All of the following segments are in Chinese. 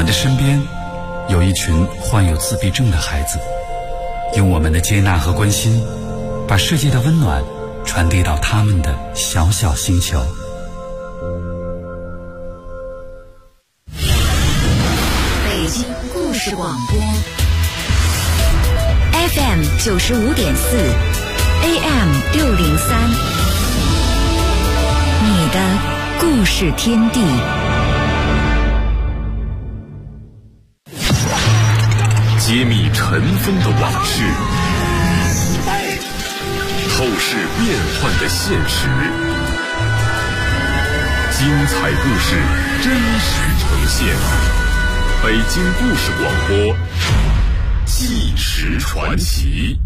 的身边有一群患有自闭症的孩子，用我们的接纳和关心，把世界的温暖传递到他们的小小星球。 北京故事广播 FM 95.4 AM 603，你的故事天地。 揭秘尘封的往事，透视变幻的现实，精彩故事真实呈现。北京故事广播，纪实传奇。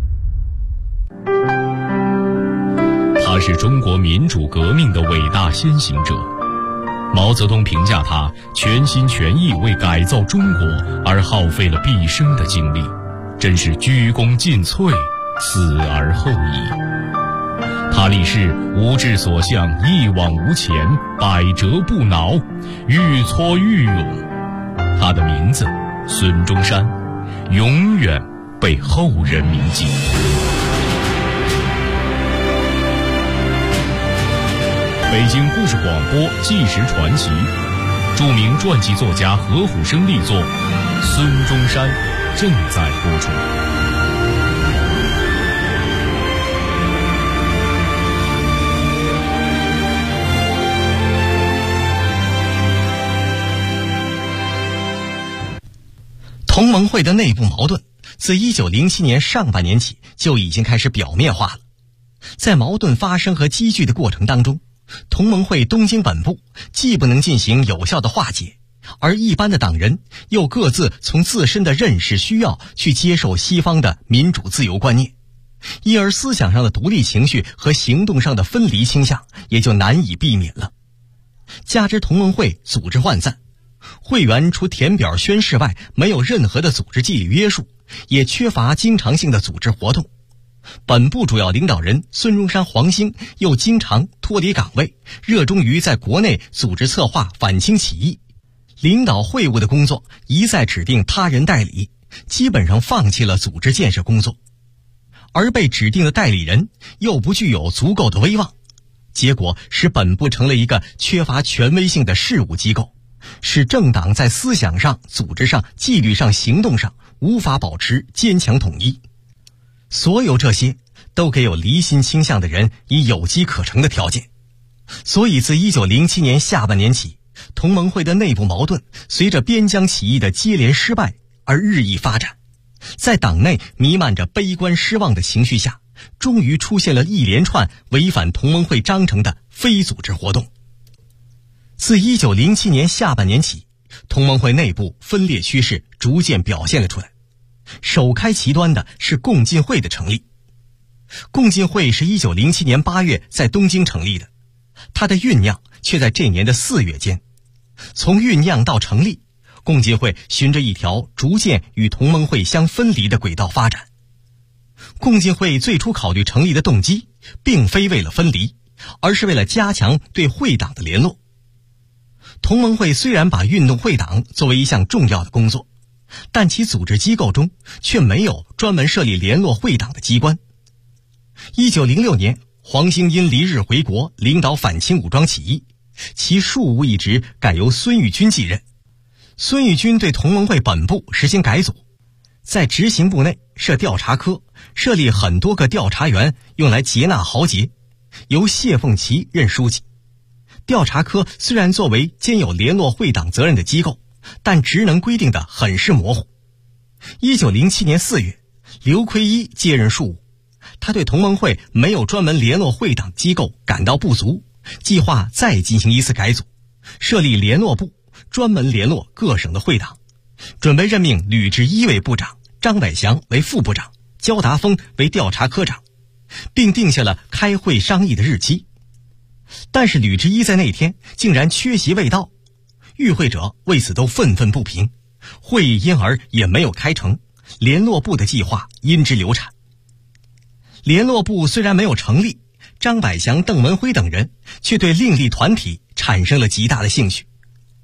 他是中国民主革命的伟大先行者。毛泽东评价他全心全意为改造中国而耗费了毕生的精力，真是鞠躬尽瘁，死而后已。他立誓无志所向，一往无前，百折不挠，愈挫愈勇。他的名字孙中山，永远被后人铭记。北京故事广播纪实传奇，著名传记作家何虎生力作《孙中山》正在播出。 同盟会的内部矛盾自1907年上半年起就已经开始表面化了。在矛盾发生和积聚的过程当中，同盟会东京本部既不能进行有效的化解，而一般的党人又各自从自身的认识需要去接受西方的民主自由观念，因而思想上的独立情绪和行动上的分离倾向也就难以避免了。加之同盟会组织涣散，会员除填表宣誓外没有任何的组织纪律约束，也缺乏经常性的组织活动。本部主要领导人孙中山、黄兴又经常脱离岗位，热衷于在国内组织策划反清起义，领导会务的工作一再指定他人代理，基本上放弃了组织建设工作。而被指定的代理人又不具有足够的威望，结果使本部成了一个缺乏权威性的事务机构，使政党在思想上、组织上、纪律上、行动上无法保持坚强统一。所有这些都给有离心倾向的人以有机可乘的条件。所以自1907年下半年起，同盟会的内部矛盾随着边疆起义的接连失败而日益发展，在党内弥漫着悲观失望的情绪下，终于出现了一连串违反同盟会章程的非组织活动。自1907年下半年起，同盟会内部分裂趋势逐渐表现了出来。首开其端的是共进会的成立。共进会是1907年8月在东京成立的，它的酝酿却在这年的4月间。从酝酿到成立，共进会循着一条逐渐与同盟会相分离的轨道发展。共进会最初考虑成立的动机并非为了分离，而是为了加强对会党的联络。同盟会虽然把运动会党作为一项重要的工作，但其组织机构中却没有专门设立联络会党的机关。1906年，黄兴因离日回国，领导反清武装起义，其庶务一职改由孙玉军继任。孙玉军对同盟会本部实行改组，在执行部内设调查科，设立很多个调查员用来劫纳豪杰，由谢凤岐任书记。调查科虽然作为兼有联络会党责任的机构，但职能规定的很是模糊。1907年4月，刘奎一接任庶务，他对同盟会没有专门联络会党机构感到不足，计划再进行一次改组，设立联络部，专门联络各省的会党，准备任命吕志一为部长，张百祥为副部长，焦达峰为调查科长，并定下了开会商议的日期。但是吕志一在那天竟然缺席未到，与会者为此都愤愤不平，会议因而也没有开成，联络部的计划因之流产。联络部虽然没有成立，张百祥、邓文辉等人却对另立团体产生了极大的兴趣。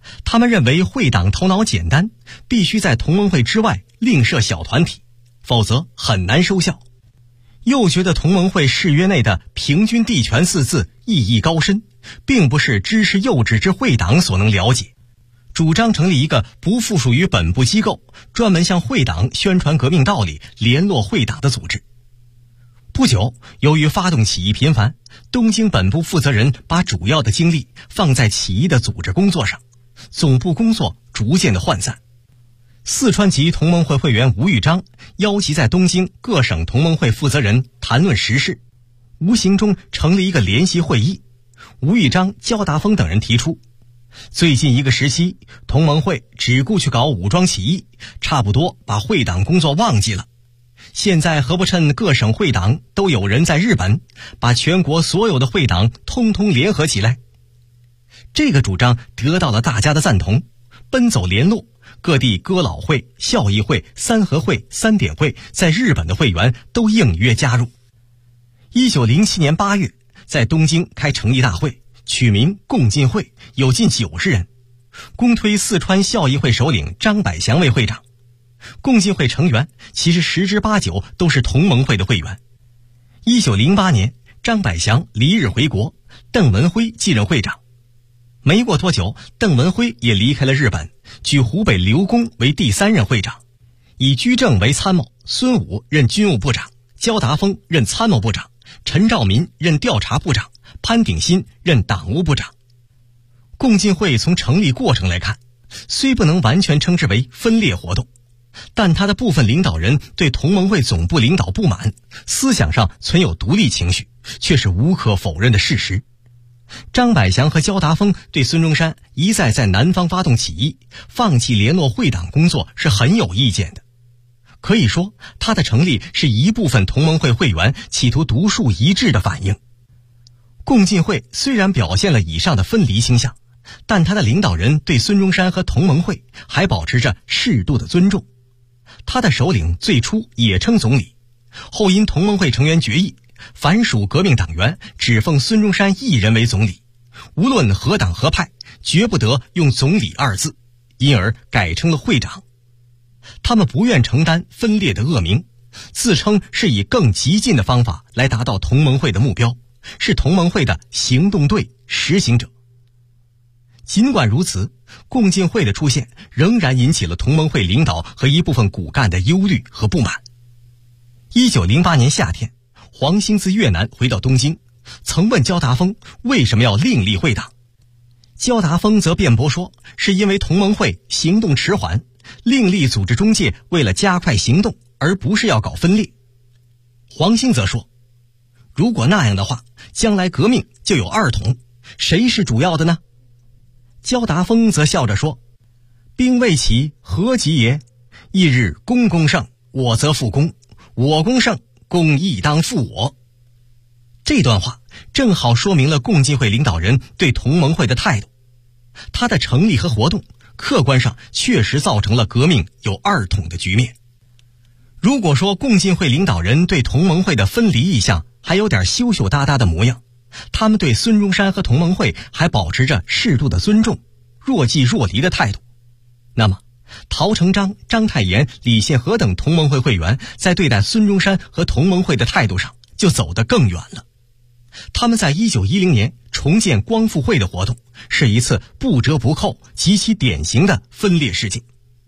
他们认为会党头脑简单，必须在同盟会之外另设小团体，否则很难收效。又觉得同盟会誓约内的平均地权4字意义高深，并不是知识幼稚之会党所能了解，主张成立一个不附属于本部机构，专门向会党宣传革命道理、联络会党的组织。不久，由于发动起义频繁，东京本部负责人把主要的精力放在起义的组织工作上，总部工作逐渐的涣散。四川籍同盟会会员吴玉章邀集在东京各省同盟会负责人谈论时事，无形中成立一个联席会议。吴玉章、焦达峰等人提出，最近一个时期，同盟会只顾去搞武装起义，差不多把会党工作忘记了。现在何不趁各省会党都有人在日本，把全国所有的会党通通联合起来。这个主张得到了大家的赞同，奔走联络，各地哥老会、孝义会、三合会、三点会在日本的会员都应约加入。1907年8月，在东京开成立大会，取名共进会，有近90人，公推四川孝义会首领张百祥为会长。共进会成员其实10之8九都是同盟会的会员。1908年，张百祥离日回国，邓文辉继任会长。没过多久，邓文辉也离开了日本，举湖北刘公为第3任会长，以居正为参谋，孙武任军务部长，焦达峰任参谋部长，陈兆民任调查部长，潘鼎新任党务部长。共进会从成立过程来看，虽不能完全称之为分裂活动，但他的部分领导人对同盟会总部领导不满，思想上存有独立情绪，却是无可否认的事实。张百祥和焦达峰对孙中山一再在南方发动起义，放弃联络会党工作是很有意见的。可以说，他的成立是一部分同盟会会员企图独树一帜的反应。共进会虽然表现了以上的分离倾向，但他的领导人对孙中山和同盟会还保持着适度的尊重。他的首领最初也称总理，后因同盟会成员决议，凡属革命党员只奉孙中山一人为总理，无论何党何派，绝不得用总理2字，因而改称了会长。他们不愿承担分裂的恶名，自称是以更激进的方法来达到同盟会的目标，是同盟会的行动队实行者。尽管如此，共进会的出现仍然引起了同盟会领导和一部分骨干的忧虑和不满。1908年夏天，黄兴自越南回到东京，曾问焦达峰为什么要另立会党。焦达峰则辩驳说，是因为同盟会行动迟缓，另立组织中介为了加快行动，而不是要搞分裂。黄兴则说，如果那样的话，将来革命就有2统，谁是主要的呢？焦达峰则笑着说，兵未起，何急也？翌日公攻胜，我则复攻；我攻胜，公亦当复我。这段话正好说明了共进会领导人对同盟会的态度。他的成立和活动，客观上确实造成了革命有2统的局面。如果说共进会领导人对同盟会的分离意向还有点羞羞答答的模样，他们对孙中山和同盟会还保持着适度的尊重，若即若离的态度，那么陶成章、章太炎、李宪和等同盟会会员在对待孙中山和同盟会的态度上就走得更远了。他们在1910年重建光复会的活动，是一次不折不扣、极其典型的分裂事件。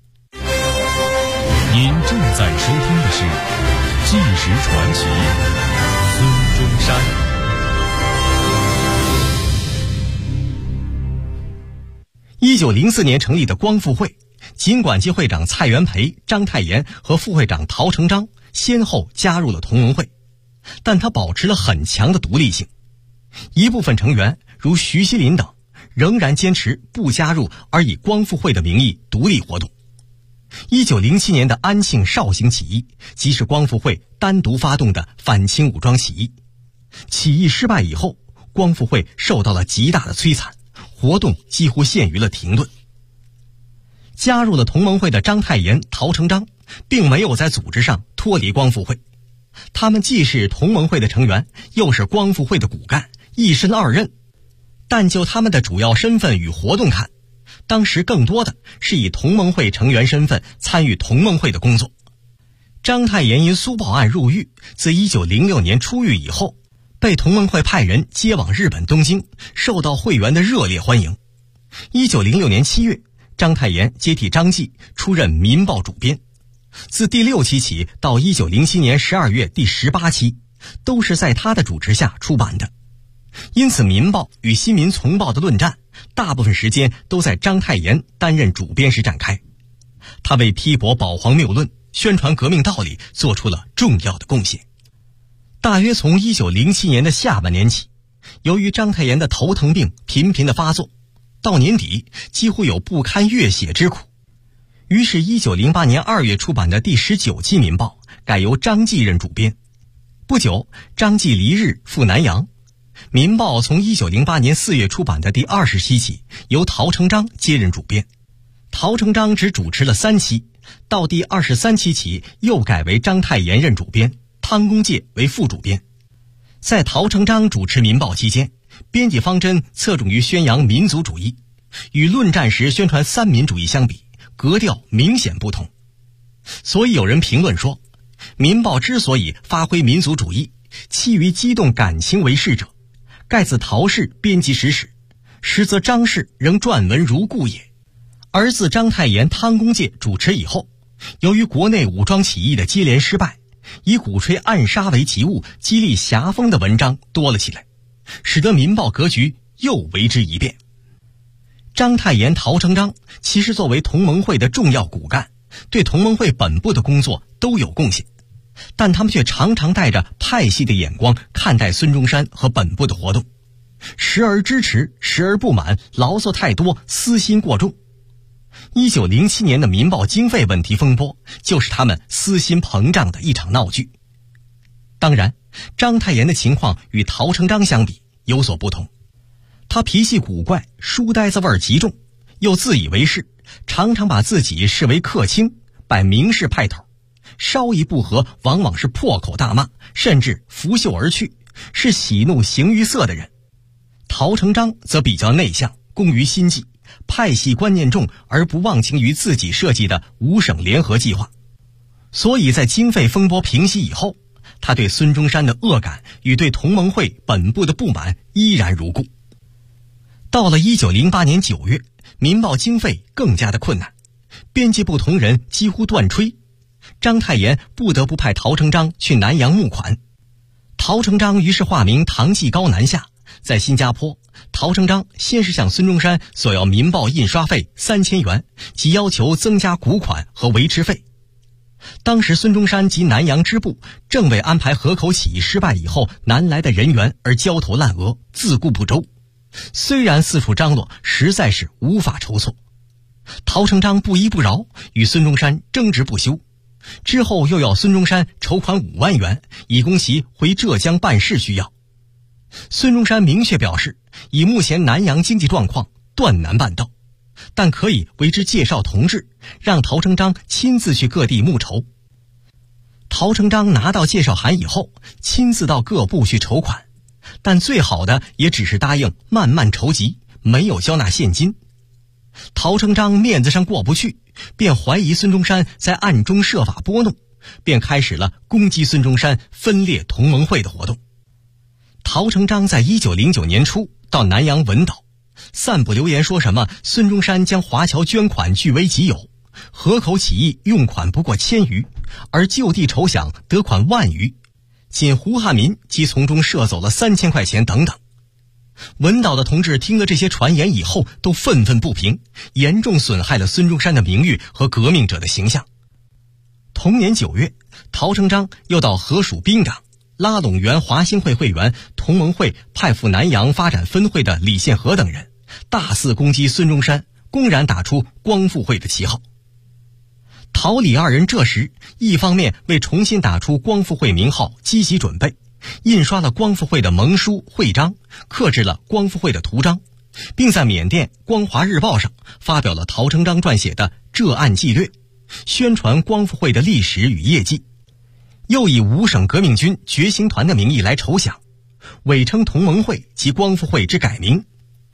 您正在收听的是《纪实传奇》，孙中山。 1904年成立的光复会，尽管其会长蔡元培、章太炎和副会长陶成章先后加入了同盟会，但他保持了很强的独立性。一部分成员如徐锡麟等仍然坚持不加入，而以光复会的名义独立活动。1907年的安庆绍兴起义即是光复会单独发动的反清武装起义。起义失败以后，光复会受到了极大的摧残，活动几乎陷于了停顿。加入了同盟会的章太炎、陶成章并没有在组织上脱离光复会，他们既是同盟会的成员，又是光复会的骨干，一身2任。但就他们的主要身份与活动看， 当时更多的是以同盟会成员身份参与同盟会的工作。章太炎因苏报案入狱，自1906年出狱以后，被同盟会派人接往日本东京，受到会员的热烈欢迎。1906年7月，章太炎接替张继出任《民报》主编，自第6期起到1907年12月第18期，都是在他的主持下出版的。因此，《民报》与《新民丛报》的论战，大部分时间都在章太炎担任主编时展开。他为批驳保皇谬论、宣传革命道理做出了重要的贡献。大约从1907年的下半年起，由于章太炎的头疼病频频的发作，到年底几乎有不堪阅写之苦。于是1908年2月出版的第19期《民报》改由张继任主编。不久，张继离日赴南洋，《民报》从1908年4月出版的第20期起，由陶成章接任主编。陶成章只主持了3期，到第23期起又改为章太炎任主编，汤公介为副主编。在陶成章主持《民报》期间，编辑方针侧重于宣扬民族主义，与论战时宣传三民主义相比，格调明显不同。所以有人评论说，《民报》之所以发挥民族主义，其于激动感情为事者，盖自陶氏编辑实史，实则张氏仍撰文如故也。而自章太炎、汤公介主持以后，由于国内武装起义的接连失败，以鼓吹暗杀为急务、激励侠风的文章多了起来，使得《民报》格局又为之一变。章太炎、陶成章其实作为同盟会的重要骨干，对同盟会本部的工作都有贡献，但他们却常常带着派系的眼光看待孙中山和本部的活动，时而支持，时而不满，牢骚太多，私心过重。1907年的《民报》经费问题风波，就是他们私心膨胀的一场闹剧。当然，章太炎的情况与陶成章相比有所不同，他脾气古怪，书呆子味儿极重，又自以为是，常常把自己视为客卿，摆明士派头，稍一不合往往是破口大骂，甚至拂袖而去，是喜怒形于色的人。陶成章则比较内向，工于心计，派系观念重，而不忘情于自己设计的五省联合计划。所以在经费风波平息以后，他对孙中山的恶感与对同盟会本部的不满依然如故。到了1908年9月，《民报》经费更加的困难，编辑部同仁几乎断炊，章太炎不得不派陶成章去南洋募款。陶成章于是化名唐继高南下，在新加坡，陶成章先是向孙中山索要《民报》印刷费3000元，及要求增加股款和维持费。当时孙中山及南洋支部正为安排河口起义失败以后南来的人员而焦头烂额，自顾不周，虽然四处张罗，实在是无法筹措。陶成章不依不饶，与孙中山争执不休，之后又要孙中山筹款5万元，以供其回浙江办事需要。孙中山明确表示，以目前南洋经济状况，断难办到，但可以为之介绍同志，让陶成章亲自去各地募筹。陶成章拿到介绍函以后，亲自到各部去筹款，但最好的也只是答应慢慢筹集，没有交纳现金。陶成章面子上过不去，便怀疑孙中山在暗中设法拨弄，便开始了攻击孙中山、分裂同盟会的活动。陶成章在1909年初到南洋文岛，散布流言说什么孙中山将华侨捐款据为己有，河口起义用款不过1000余，而就地筹饷得款1万余，仅胡汉民即从中射走了3000块钱等等。文岛的同志听了这些传言以后，都愤愤不平，严重损害了孙中山的名誉和革命者的形象。同年9月，陶成章又到河属滨港，拉拢原华兴会会员、同盟会派赴南洋发展分会的李宪和等人，大肆攻击孙中山，公然打出光复会的旗号。陶李二人这时一方面为重新打出光复会名号积极准备，印刷了光复会的盟书会章，刻制了光复会的图章，并在缅甸光华日报上发表了陶成章撰写的《浙案纪略》，宣传光复会的历史与业绩。又以5省革命军觉醒团的名义来筹饷，伪称同盟会及光复会之改名。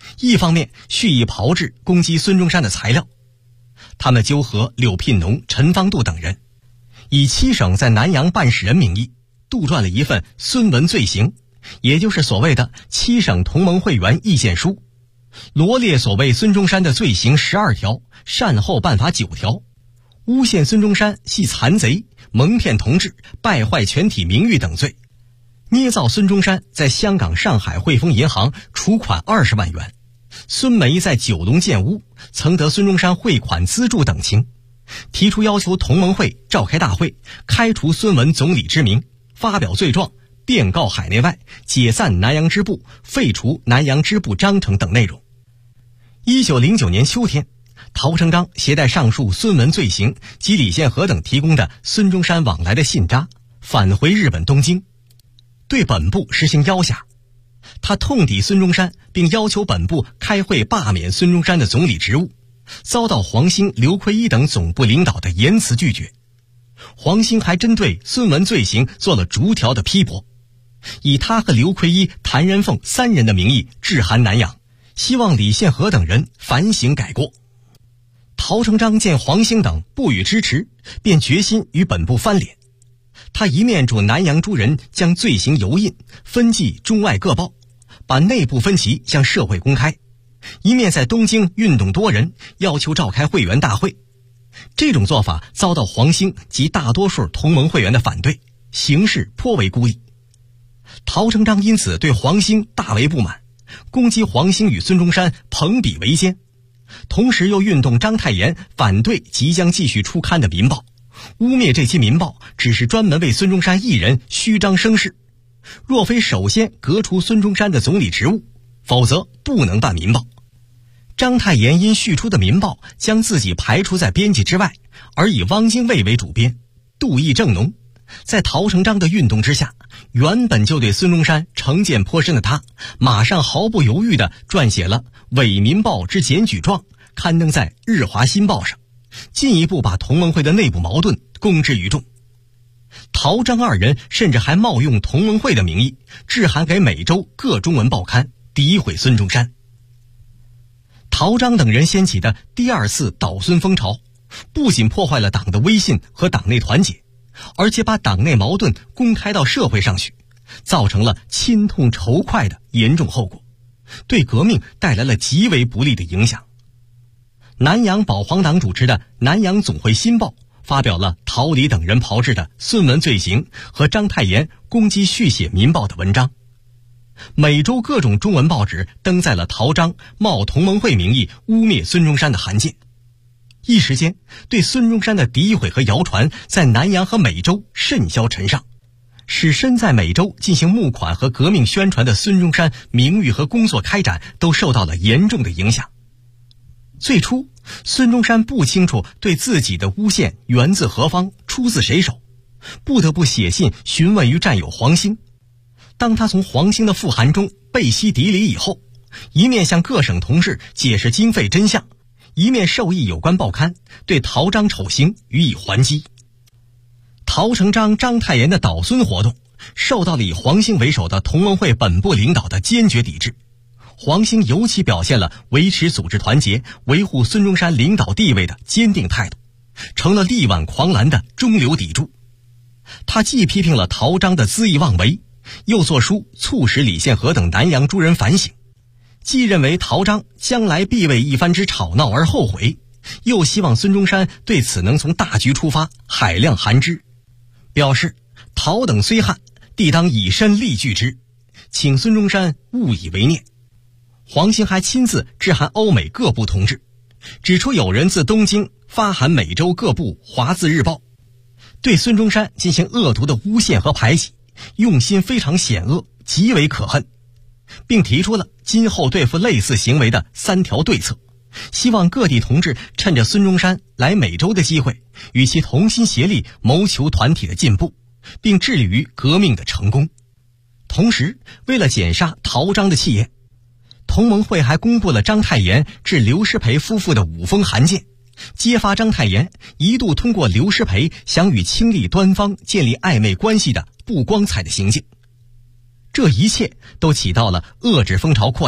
一方面蓄意炮制攻击孙中山的材料。他们纠合柳聘农、陈方度等人，以7省在南洋办事人名义杜撰了一份孙文罪行，也就是所谓的7省同盟会员意见书，罗列所谓孙中山的罪行12条，善后办法9条，诬陷孙中山系残贼、蒙骗同志、败坏全体名誉等罪，捏造孙中山在香港、上海汇丰银行储款20万元，孙梅在九龙建屋曾得孙中山汇款资助等情，提出要求同盟会召开大会，开除孙文总理之名，发表罪状，便告海内外，解散南洋支部，废除南洋支部章程等内容。1909年秋天，陶成章携带上述孙文罪行及李宪和等提供的孙中山往来的信札，返回日本东京，对本部实行要挟。他痛抵孙中山，并要求本部开会罢免孙中山的总理职务，遭到黄兴、刘奎一等总部领导的严词拒绝。黄兴还针对孙文罪行做了逐条的批驳，以他和刘奎一、谭仁凤3人的名义致函南洋，希望李宪和等人反省改过。陶成章见黄兴等不予支持，便决心与本部翻脸。他一面主南洋诸人将罪行油印分寄中外各报，把内部分歧向社会公开，一面在东京运动多人，要求召开会员大会。这种做法遭到黄兴及大多数同盟会员的反对，形势颇为孤立。陶成章因此对黄兴大为不满，攻击黄兴与孙中山朋比为奸，同时又运动章太炎反对即将继续出刊的民报，污蔑这期民报只是专门为孙中山一人虚张声势，若非首先革除孙中山的总理职务，否则不能办民报。章太炎因续出的民报将自己排除在编辑之外，而以汪精卫为主编，妒意正浓。在陶成章的运动之下，原本就对孙中山成见颇深的他，马上毫不犹豫地撰写了伪民报之检举状，刊登在日华新报上，进一步把同盟会的内部矛盾公之于众。陶章2人甚至还冒用同盟会的名义，致函给美洲各中文报刊，诋毁孙中山。陶章等人掀起的第2次倒孙风潮，不仅破坏了党的威信和党内团结，而且把党内矛盾公开到社会上去，造成了亲痛仇快的严重后果，对革命带来了极为不利的影响。南洋保皇党主持的南洋总会新报发表了陶李等人炮制的孙文罪行和章太炎攻击续写民报的文章，美洲各种中文报纸登载了陶章冒同盟会名义污蔑孙中山的函件。一时间，对孙中山的诋毁和谣传在南洋和美洲甚嚣尘上，使身在美洲进行募款和革命宣传的孙中山名誉和工作开展都受到了严重的影响。最初，孙中山不清楚对自己的诬陷源自何方，出自谁手，不得不写信询问于战友黄兴。当他从黄兴的复函中背析敌理以后，一面向各省同志解释经费真相，一面授意有关报刊对陶章丑行予以还击。陶成章、章太炎的倒孙活动受到了以黄兴为首的同盟会本部领导的坚决抵制。黄兴尤其表现了维持组织团结、维护孙中山领导地位的坚定态度，成了力挽狂澜的中流砥柱。他既批评了陶章的恣意妄为，又作书促使李宪和等南洋诸人反省，既认为陶章将来必为一番之吵闹而后悔，又希望孙中山对此能从大局出发，海量含之，表示陶等虽悍，必当以身力拒之，请孙中山勿以为念。黄兴还亲自致函欧美各部同志，指出有人自东京发函美洲各部华字日报，对孙中山进行恶毒的诬陷和排挤，用心非常险恶，极为可恨，并提出了今后对付类似行为的3条对策，希望各地同志趁着孙中山来美洲的机会，与其同心协力，谋求团体的进步，并致力于革命的成功。同时，为了减杀陶章的气焰，同盟会还公布了章太炎致刘师培夫妇的5封函件，揭发章太炎一度通过刘师培想与清吏端方建立暧昧关系的不光彩的行径。这一切都起到了遏制风潮扩大、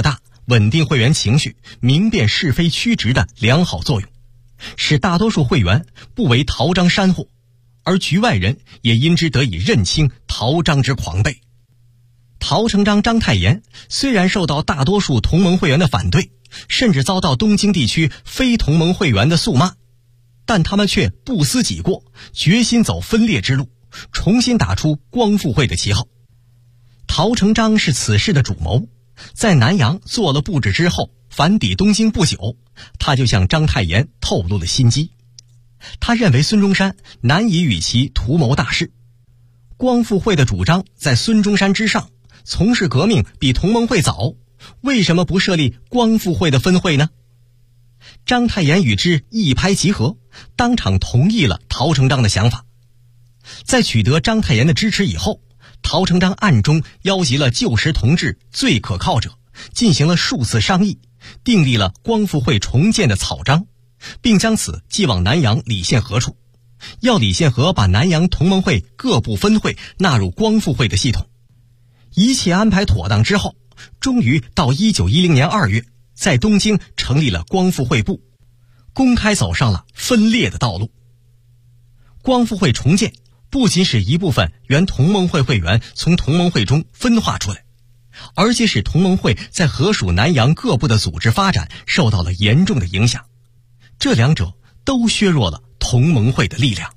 稳定会员情绪、明辨是非曲直的良好作用，使大多数会员不为陶章煽惑，而局外人也因之得以认清陶章之狂悖。陶成章、章太炎虽然受到大多数同盟会员的反对，甚至遭到东京地区非同盟会员的诉骂，但他们却不思己过，决心走分裂之路，重新打出光复会的旗号。陶成章是此事的主谋，在南阳做了布置之后，返抵东京不久，他就向章太炎透露了心机。他认为孙中山难以与其图谋大事，光复会的主张在孙中山之上，从事革命比同盟会早，为什么不设立光复会的分会呢？章太炎与之一拍即合，当场同意了陶成章的想法。在取得章太炎的支持以后，陶成章暗中邀集了旧时同志最可靠者，进行了数次商议，订立了光复会重建的草章，并将此寄往南阳理宪和处，要理宪和把南阳同盟会各部分会纳入光复会的系统。一切安排妥当之后，终于到1910年2月，在东京成立了光复会部，公开走上了分裂的道路。光复会重建不仅使一部分原同盟会会员从同盟会中分化出来，而且使同盟会在河属南阳各部的组织发展受到了严重的影响，这两者都削弱了同盟会的力量。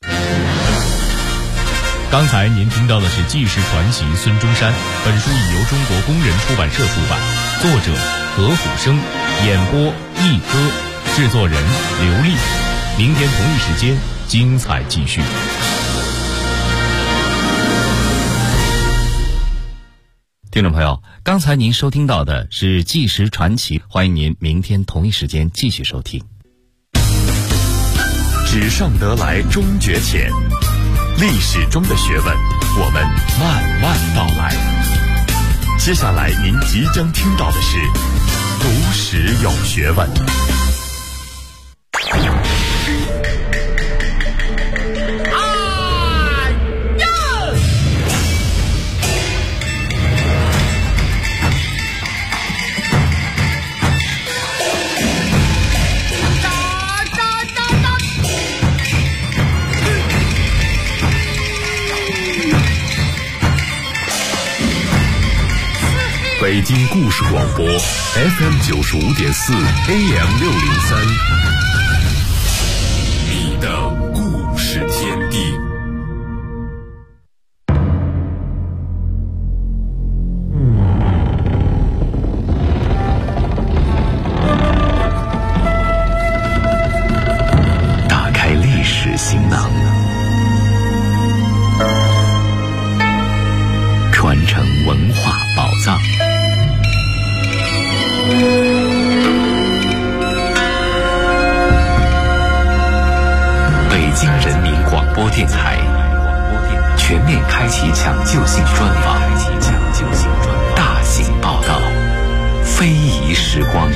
刚才您听到的是纪实传奇孙中山，本书已由中国工人出版社出版，作者何虎生，演播一歌，制作人刘丽。明天同一时间精彩继续。 听众朋友，刚才您收听到的是纪实传奇，欢迎您明天同一时间继续收听。 纸上得来终觉浅，历史中的学问，我们慢慢道来。接下来您即将听到的是读史有学问。北京故事广播 FM 95.4 AM 603，你的故事天地。打开历史行囊，传承文化宝藏。北京人民广播电台全面开启抢救性专访，大型报道，非遗时光。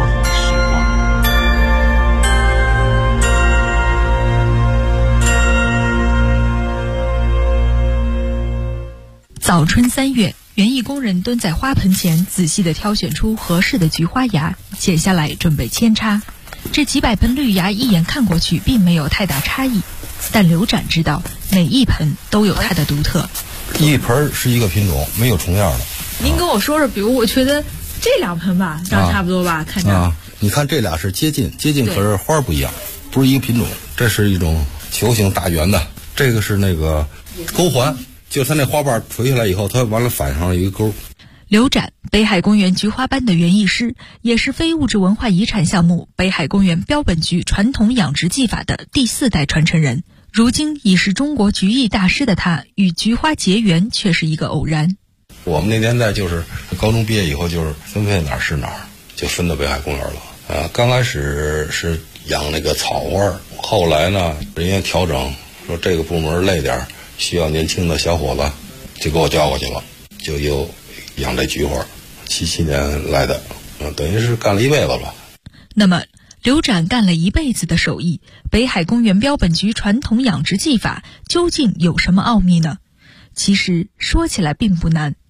早春3月，园艺工人蹲在花盆前，仔细地挑选出合适的菊花芽，剪下来准备扦插。这几百盆绿芽一眼看过去并没有太大差异，但刘展知道每一盆都有它的独特。 一盆是一个品种，没有重样的。 您跟我说说，比如我觉得这2盆吧，长差不多吧，看着。 你看这俩是接近，可是花不一样，不是一个品种。这是一种球形大圆的，这个是那个钩环。就它那花瓣垂下来以后，它完了反上了一个钩。 刘展，北海公园菊花班的园艺师，也是非物质文化遗产项目北海公园标本菊传统养殖技法的第4代传承人。如今已是中国菊艺大师的他，与菊花结缘却是一个偶然。 我们那年代就是高中毕业以后，就是分配哪儿是哪儿，就分到北海公园了。刚开始是养那个草花，后来呢，人家调整说这个部门累点，需要年轻的小伙子，就给我叫过去了，就又养这菊花，77年来的，等于是干了一辈子了。 那么刘展干了一辈子的手艺，北海公园标本菊传统养殖技法究竟有什么奥秘呢？其实说起来并不难。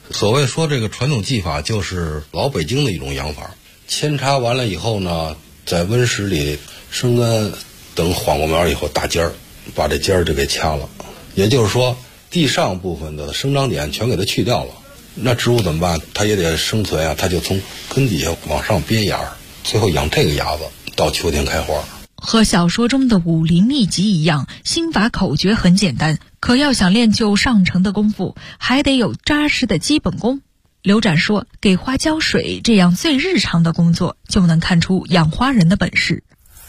所谓说这个传统技法，就是老北京的一种养法。扦插完了以后呢，在温室里生根，等缓过苗以后打尖儿，把这尖儿就给掐了。也就是说，地上部分的生长点全给它去掉了。那植物怎么办？它也得生存啊，它就从根底下往上编芽，最后养这个芽子，到秋天开花。 和小说中的武林秘籍一样，心法口诀很简单，可要想练就上乘的功夫，还得有扎实的基本功。刘展说，给花浇水这样最日常的工作，就能看出养花人的本事。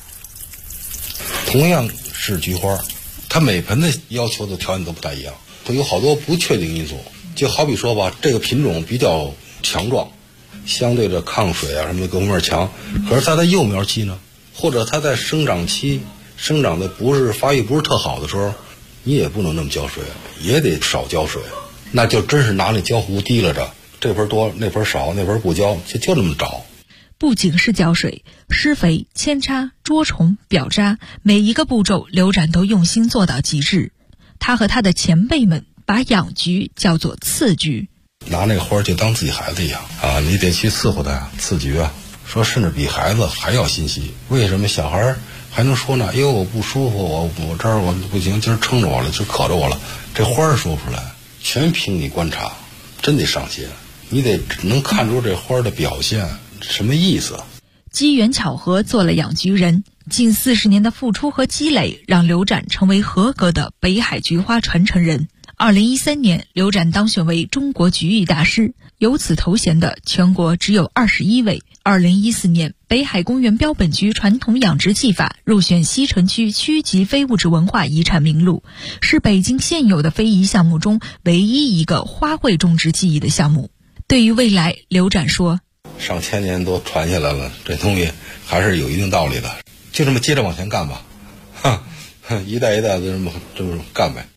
同样是菊花，它每盆的要求的条件都不太一样，它有好多不确定因素。就好比说吧，这个品种比较强壮，相对的抗水啊什么的各方面强，可是它在幼苗期呢，或者它在生长期生长的发育不是特好的时候，你也不能那么浇水，也得少浇水，那就真是拿那浇壶提拉着，这盆多那盆少，那盆不浇，就这么找。 不仅是浇水、施肥、扦插、捉虫、表渣，每一个步骤刘展都用心做到极致。他和他的前辈们把养菊叫做刺菊， 拿那个花就当自己孩子一样啊，你得去伺候它呀，刺菊啊，说甚至比孩子还要心细。为什么小孩还能说呢？哎呦，我不舒服，我这儿我不行，今儿撑着我了，就渴着我了。这花儿说不出来，全凭你观察，真得上心，你得能看出这花的表现什么意思。 机缘巧合做了养菊人，近40年的付出和积累，让刘展成为合格的北海菊花传承人。2013年，刘展当选为中国菊艺大师，有此头衔的全国只有21位。2014年，北海公园标本菊传统养殖技法入选西城区区级非物质文化遗产名录，是北京现有的非遗项目中唯一一个花卉种植技艺的项目。对于未来，刘展说， 上千年都传下来了，这东西还是有一定道理的，就这么接着往前干吧，一代一代的这么干呗。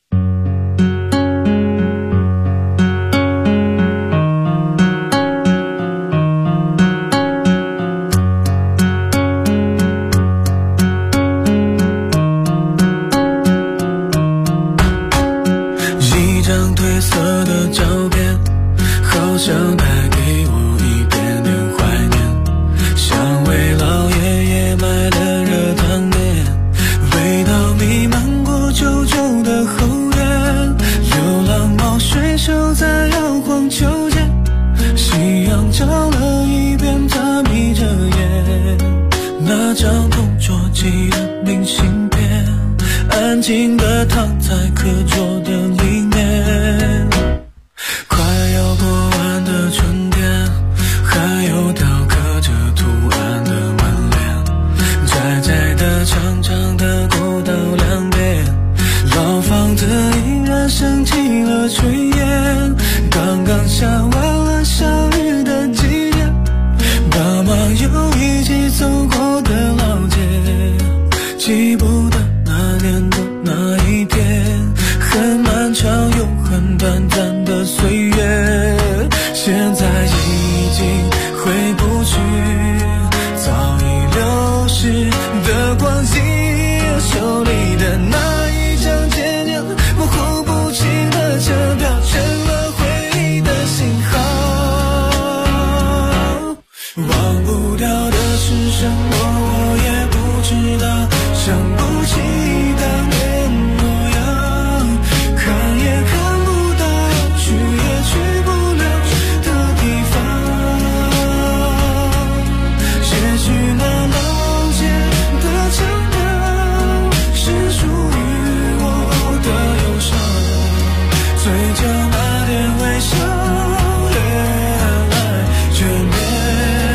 一张褪色的照片，好像带给我一点点怀念，像为老爷爷买的热汤面，味道弥漫过旧旧的后院，流浪猫睡熟在摇晃秋千，夕阳照了一遍，它眯着眼，那张同桌寄的明信片，安静地躺在课桌的里面，快要过完的春天，还有雕刻着图案的门帘，窄窄的长长的过道两边，老房子依然升起了炊烟，刚刚下完了小雨的季节，爸妈又一起走过的老街，记不得那年的那一天，很漫长又很短暂